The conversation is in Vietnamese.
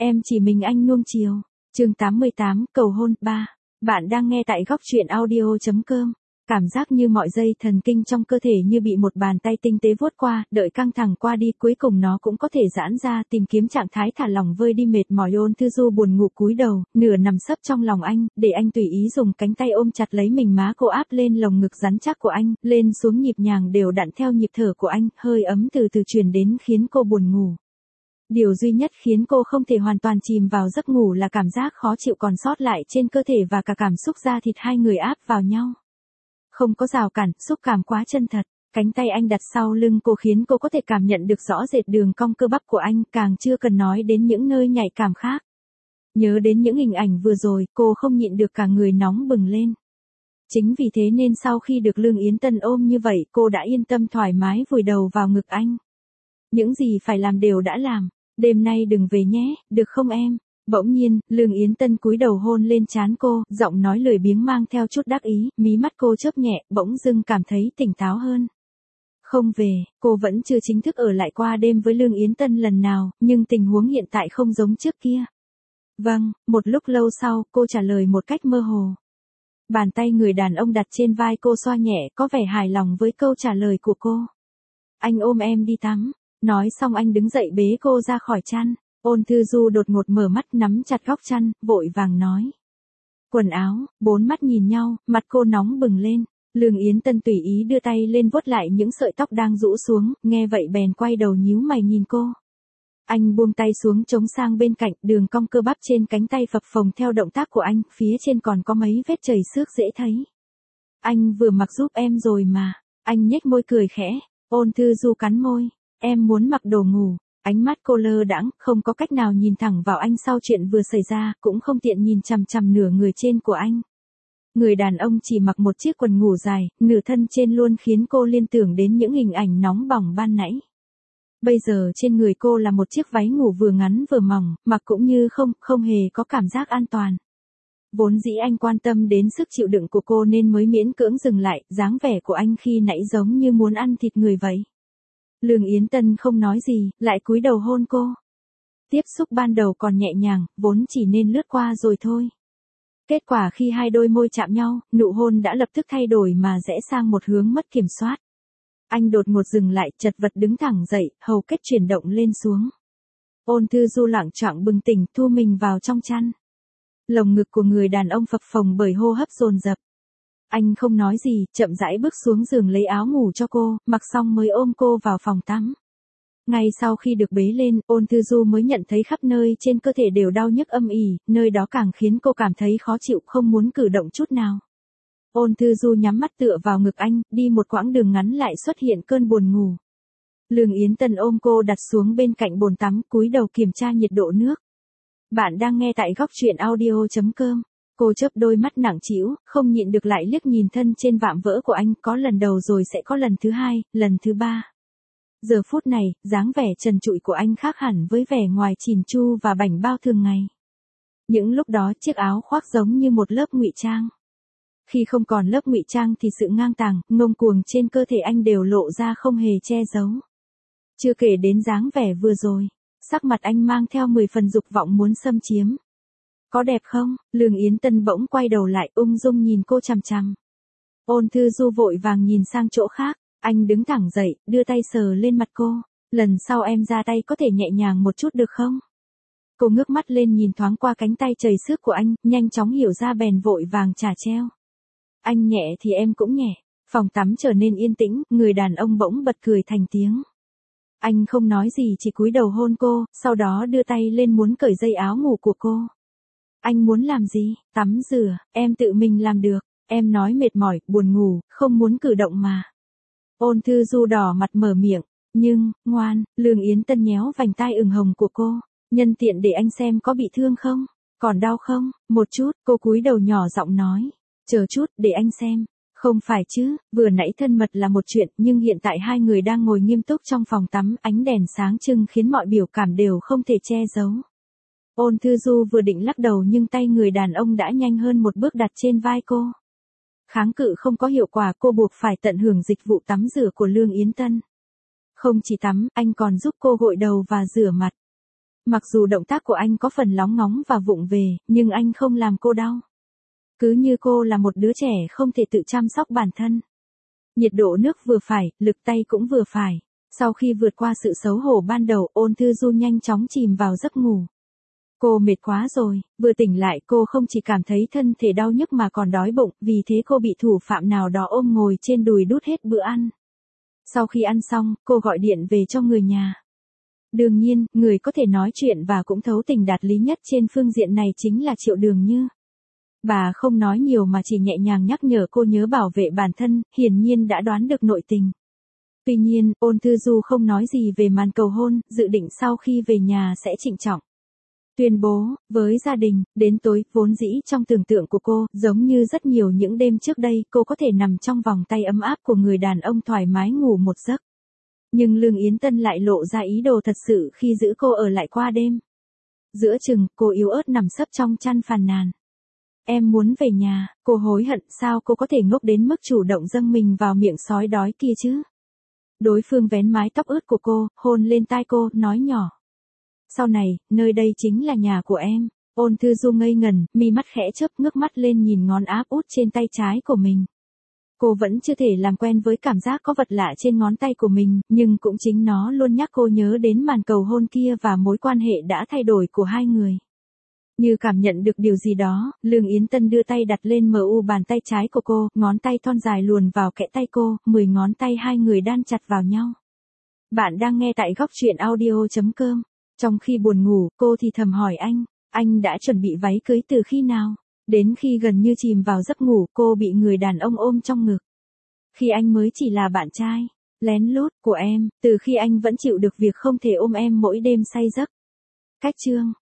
Em chỉ mình anh nuông chiều. Chương 88, cầu hôn 3. Bạn đang nghe tại góc truyện audio.com. Cảm giác như mọi dây thần kinh trong cơ thể như bị một bàn tay tinh tế vuốt qua, đợi căng thẳng qua đi, cuối cùng nó cũng có thể giãn ra, tìm kiếm trạng thái thả lỏng vơi đi mệt mỏi. Ôn Thư Du buồn ngủ cúi đầu, nửa nằm sấp trong lòng anh, để anh tùy ý dùng cánh tay ôm chặt lấy mình, má cô áp lên lồng ngực rắn chắc của anh, lên xuống nhịp nhàng đều đặn theo nhịp thở của anh, hơi ấm từ từ truyền đến khiến cô buồn ngủ. Điều duy nhất khiến cô không thể hoàn toàn chìm vào giấc ngủ là cảm giác khó chịu còn sót lại trên cơ thể và cả cảm xúc da thịt hai người áp vào nhau. Không có rào cản, xúc cảm quá chân thật. Cánh tay anh đặt sau lưng cô khiến cô có thể cảm nhận được rõ rệt đường cong cơ bắp của anh, càng chưa cần nói đến những nơi nhạy cảm khác. Nhớ đến những hình ảnh vừa rồi, cô không nhịn được cả người nóng bừng lên. Chính vì thế nên sau khi được Lương Yến Tân ôm như vậy, cô đã yên tâm thoải mái vùi đầu vào ngực anh. Những gì phải làm đều đã làm. Đêm nay đừng về nhé, được không em? Bỗng nhiên, Lương Yến Tân cúi đầu hôn lên trán cô, giọng nói lười biếng mang theo chút đắc ý, mí mắt cô chớp nhẹ, bỗng dưng cảm thấy tỉnh táo hơn. Không về, cô vẫn chưa chính thức ở lại qua đêm với Lương Yến Tân lần nào, nhưng tình huống hiện tại không giống trước kia. Vâng, một lúc lâu sau, cô trả lời một cách mơ hồ. Bàn tay người đàn ông đặt trên vai cô xoa nhẹ, có vẻ hài lòng với câu trả lời của cô. Anh ôm em đi tắm. Nói xong anh đứng dậy bế cô ra khỏi chăn. Ôn Thư Du đột ngột mở mắt nắm chặt góc chăn, vội vàng nói. Quần áo, bốn mắt nhìn nhau, mặt cô nóng bừng lên. Lương Yến Tân tùy ý đưa tay lên vuốt lại những sợi tóc đang rũ xuống, nghe vậy bèn quay đầu nhíu mày nhìn cô. Anh buông tay xuống chống sang bên cạnh, đường cong cơ bắp trên cánh tay phập phồng theo động tác của anh, phía trên còn có mấy vết chảy xước dễ thấy. Anh vừa mặc giúp em rồi mà. Anh nhếch môi cười khẽ. Ôn Thư Du cắn môi. Em muốn mặc đồ ngủ. Ánh mắt cô lơ đãng, không có cách nào nhìn thẳng vào anh sau chuyện vừa xảy ra, cũng không tiện nhìn chằm chằm nửa người trên của anh. Người đàn ông chỉ mặc một chiếc quần ngủ dài, nửa thân trên luôn khiến cô liên tưởng đến những hình ảnh nóng bỏng ban nãy. Bây giờ trên người cô là một chiếc váy ngủ vừa ngắn vừa mỏng, mặc cũng như không hề có cảm giác an toàn. Vốn dĩ anh quan tâm đến sức chịu đựng của cô nên mới miễn cưỡng dừng lại, dáng vẻ của anh khi nãy giống như muốn ăn thịt người vậy. Lương Yến Tân không nói gì, lại cúi đầu hôn cô. Tiếp xúc ban đầu còn nhẹ nhàng, vốn chỉ nên lướt qua rồi thôi. Kết quả khi hai đôi môi chạm nhau, nụ hôn đã lập tức thay đổi mà rẽ sang một hướng mất kiểm soát. Anh đột ngột dừng lại, chật vật đứng thẳng dậy, hầu kết chuyển động lên xuống. Ôn Thư Du loạng choạng bừng tỉnh, thu mình vào trong chăn. Lồng ngực của người đàn ông phập phồng bởi hô hấp dồn dập. Anh không nói gì, chậm rãi bước xuống giường lấy áo ngủ cho cô, mặc xong mới ôm cô vào phòng tắm. Ngay sau khi được bế lên, Ôn Thư Du mới nhận thấy khắp nơi trên cơ thể đều đau nhức âm ỉ, nơi đó càng khiến cô cảm thấy khó chịu, không muốn cử động chút nào. Ôn Thư Du nhắm mắt tựa vào ngực anh, đi một quãng đường ngắn lại xuất hiện cơn buồn ngủ. Lương Yến Tân ôm cô đặt xuống bên cạnh bồn tắm, cúi đầu kiểm tra nhiệt độ nước. Bạn đang nghe tại góc truyện audio.com. Cô chớp đôi mắt nặng trĩu, không nhịn được lại liếc nhìn thân trên vạm vỡ của anh, có lần đầu rồi sẽ có lần thứ hai, lần thứ ba. Giờ phút này, dáng vẻ trần trụi của anh khác hẳn với vẻ ngoài chỉn chu và bảnh bao thường ngày. Những lúc đó chiếc áo khoác giống như một lớp ngụy trang. Khi không còn lớp ngụy trang thì sự ngang tàng, ngông cuồng trên cơ thể anh đều lộ ra không hề che giấu. Chưa kể đến dáng vẻ vừa rồi, sắc mặt anh mang theo 10 phần dục vọng muốn xâm chiếm. Có đẹp không? Lương Yến Tân bỗng quay đầu lại ung dung nhìn cô chằm chằm. Ôn Thư Du vội vàng nhìn sang chỗ khác, anh đứng thẳng dậy, đưa tay sờ lên mặt cô. Lần sau em ra tay có thể nhẹ nhàng một chút được không? Cô ngước mắt lên nhìn thoáng qua cánh tay chảy xước của anh, nhanh chóng hiểu ra bèn vội vàng trả treo. Anh nhẹ thì em cũng nhẹ. Phòng tắm trở nên yên tĩnh, người đàn ông bỗng bật cười thành tiếng. Anh không nói gì chỉ cúi đầu hôn cô, sau đó đưa tay lên muốn cởi dây áo ngủ của cô. Anh muốn làm gì? Tắm rửa, em tự mình làm được. Em nói mệt mỏi, buồn ngủ, không muốn cử động mà. Ôn Thư Du đỏ mặt mở miệng. Nhưng, ngoan, Lương Yến Tân nhéo vành tai ửng hồng của cô. Nhân tiện để anh xem có bị thương không? Còn đau không? Một chút, cô cúi đầu nhỏ giọng nói. Chờ chút, để anh xem. Không phải chứ, vừa nãy thân mật là một chuyện, nhưng hiện tại hai người đang ngồi nghiêm túc trong phòng tắm, ánh đèn sáng trưng khiến mọi biểu cảm đều không thể che giấu. Ôn Thư Du vừa định lắc đầu nhưng tay người đàn ông đã nhanh hơn một bước đặt trên vai cô. Kháng cự không có hiệu quả, cô buộc phải tận hưởng dịch vụ tắm rửa của Lương Yến Tân. Không chỉ tắm, anh còn giúp cô gội đầu và rửa mặt. Mặc dù động tác của anh có phần lóng ngóng và vụng về, nhưng anh không làm cô đau. Cứ như cô là một đứa trẻ không thể tự chăm sóc bản thân. Nhiệt độ nước vừa phải, lực tay cũng vừa phải. Sau khi vượt qua sự xấu hổ ban đầu, Ôn Thư Du nhanh chóng chìm vào giấc ngủ. Cô mệt quá rồi, vừa tỉnh lại cô không chỉ cảm thấy thân thể đau nhức mà còn đói bụng, vì thế cô bị thủ phạm nào đó ôm ngồi trên đùi đút hết bữa ăn. Sau khi ăn xong, cô gọi điện về cho người nhà. Đương nhiên, người có thể nói chuyện và cũng thấu tình đạt lý nhất trên phương diện này chính là Triệu Đường Như. Bà không nói nhiều mà chỉ nhẹ nhàng nhắc nhở cô nhớ bảo vệ bản thân, hiển nhiên đã đoán được nội tình. Tuy nhiên, Ôn Thư Du không nói gì về màn cầu hôn, dự định sau khi về nhà sẽ trịnh trọng tuyên bố với gia đình. Đến tối, vốn dĩ trong tưởng tượng của cô, giống như rất nhiều những đêm trước đây, cô có thể nằm trong vòng tay ấm áp của người đàn ông thoải mái ngủ một giấc. Nhưng Lương Yến Tân lại lộ ra ý đồ thật sự khi giữ cô ở lại qua đêm. Giữa chừng, cô yếu ớt nằm sấp trong chăn phàn nàn. Em muốn về nhà. Cô hối hận sao cô có thể ngốc đến mức chủ động dâng mình vào miệng sói đói kia chứ. Đối phương vén mái tóc ướt của cô, hôn lên tai cô, nói nhỏ. Sau này, nơi đây chính là nhà của em. Ôn Thư Du ngây ngẩn, mi mắt khẽ chớp, ngước mắt lên nhìn ngón áp út trên tay trái của mình. Cô vẫn chưa thể làm quen với cảm giác có vật lạ trên ngón tay của mình, nhưng cũng chính nó luôn nhắc cô nhớ đến màn cầu hôn kia và mối quan hệ đã thay đổi của hai người. Như cảm nhận được điều gì đó, Lương Yến Tân đưa tay đặt lên mu bàn tay trái của cô, ngón tay thon dài luồn vào kẽ tay cô, 10 ngón tay hai người đan chặt vào nhau. Bạn đang nghe tại góc truyện audio.com. Trong khi buồn ngủ, cô thì thầm hỏi anh đã chuẩn bị váy cưới từ khi nào? Đến khi gần như chìm vào giấc ngủ, cô bị người đàn ông ôm trong ngực. Khi anh mới chỉ là bạn trai, lén lút của em, từ khi anh vẫn chịu được việc không thể ôm em mỗi đêm say giấc. Cách chương